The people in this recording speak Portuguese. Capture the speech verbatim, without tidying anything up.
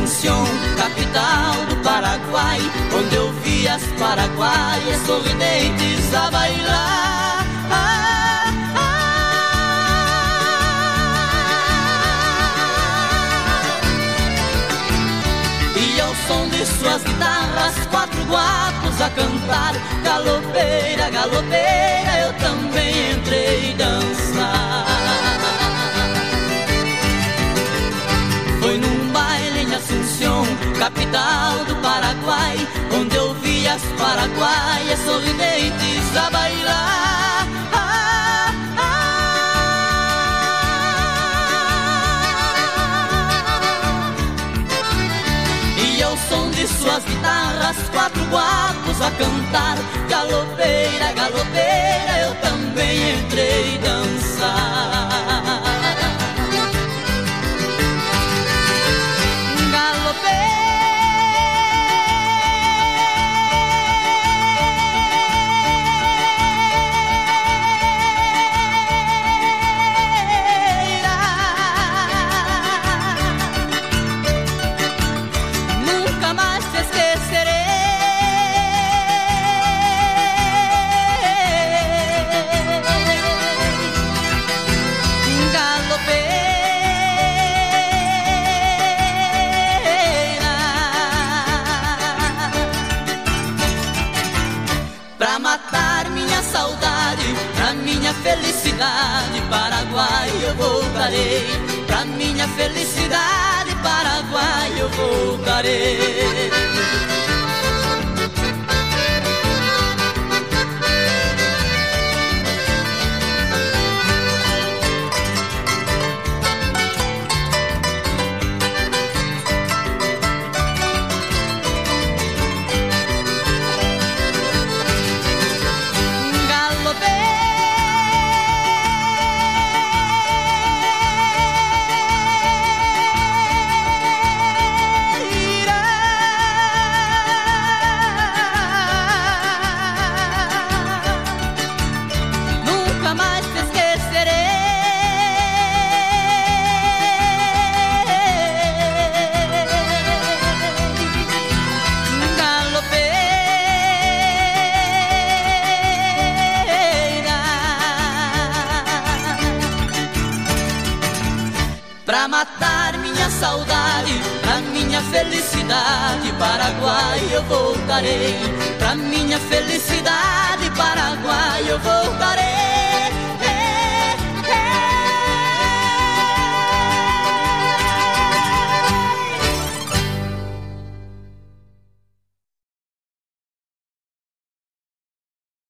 Assunção, capital do Paraguai, onde eu vi as paraguaias sorridentes a bailar. Ah, ah. E ao som de suas guitarras, quatro guapos a cantar. Galopeira, galopeira, eu também entrei dançar. Foi num baile em Assunção, capital do Paraguai, onde eu vi as paraguaias sorridentes a bailar. Ah, ah. E ao som de suas guitarras, quatro guapos a cantar. Galopeira, galopeira, eu também entrei dançar. Felicidade, Paraguai, eu voltarei. Pra minha felicidade, Paraguai, eu voltarei. Pra matar minha saudade, pra minha felicidade, Paraguai, eu voltarei. Pra minha felicidade, Paraguai, eu voltarei.